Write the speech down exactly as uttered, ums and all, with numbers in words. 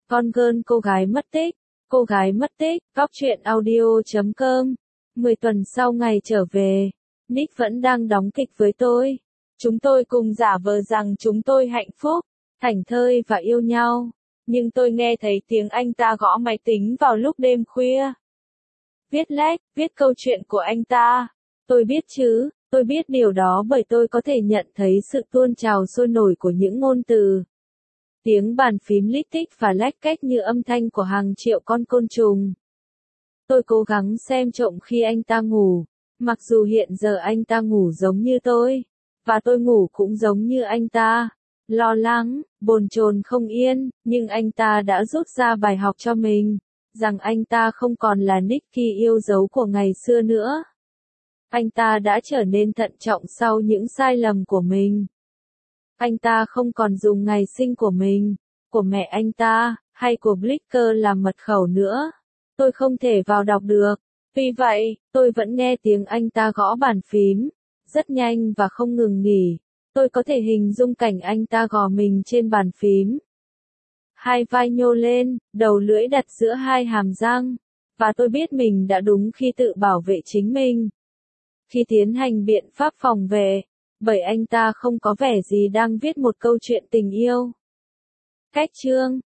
Con girl cô gái mất tích, cô gái mất tích, góc truyện audio chấm com. mười tuần sau ngày trở về, Nick vẫn đang đóng kịch với tôi. Chúng tôi cùng giả vờ rằng chúng tôi hạnh phúc, thảnh thơi và yêu nhau. Nhưng tôi nghe thấy tiếng anh ta gõ máy tính vào lúc đêm khuya. Viết lách, viết câu chuyện của anh ta. Tôi biết chứ, tôi biết điều đó bởi tôi có thể nhận thấy sự tuôn trào sôi nổi của những ngôn từ. Tiếng bàn phím lít tích và lách cách như âm thanh của hàng triệu con côn trùng. Tôi cố gắng xem trộm khi anh ta ngủ, mặc dù hiện giờ anh ta ngủ giống như tôi, và tôi ngủ cũng giống như anh ta. Lo lắng, bồn chồn không yên, nhưng anh ta đã rút ra bài học cho mình, rằng anh ta không còn là Nicky yêu dấu của ngày xưa nữa. Anh ta đã trở nên thận trọng sau những sai lầm của mình. Anh ta không còn dùng ngày sinh của mình, của mẹ anh ta, hay của Blicker làm mật khẩu nữa. Tôi không thể vào đọc được. Vì vậy, tôi vẫn nghe tiếng anh ta gõ bàn phím, rất nhanh và không ngừng nghỉ. Tôi có thể hình dung cảnh anh ta gò mình trên bàn phím. Hai vai nhô lên, đầu lưỡi đặt giữa hai hàm răng. Và tôi biết mình đã đúng khi tự bảo vệ chính mình. Khi tiến hành biện pháp phòng vệ, bởi anh ta không có vẻ gì đang viết một câu chuyện tình yêu. Cách chương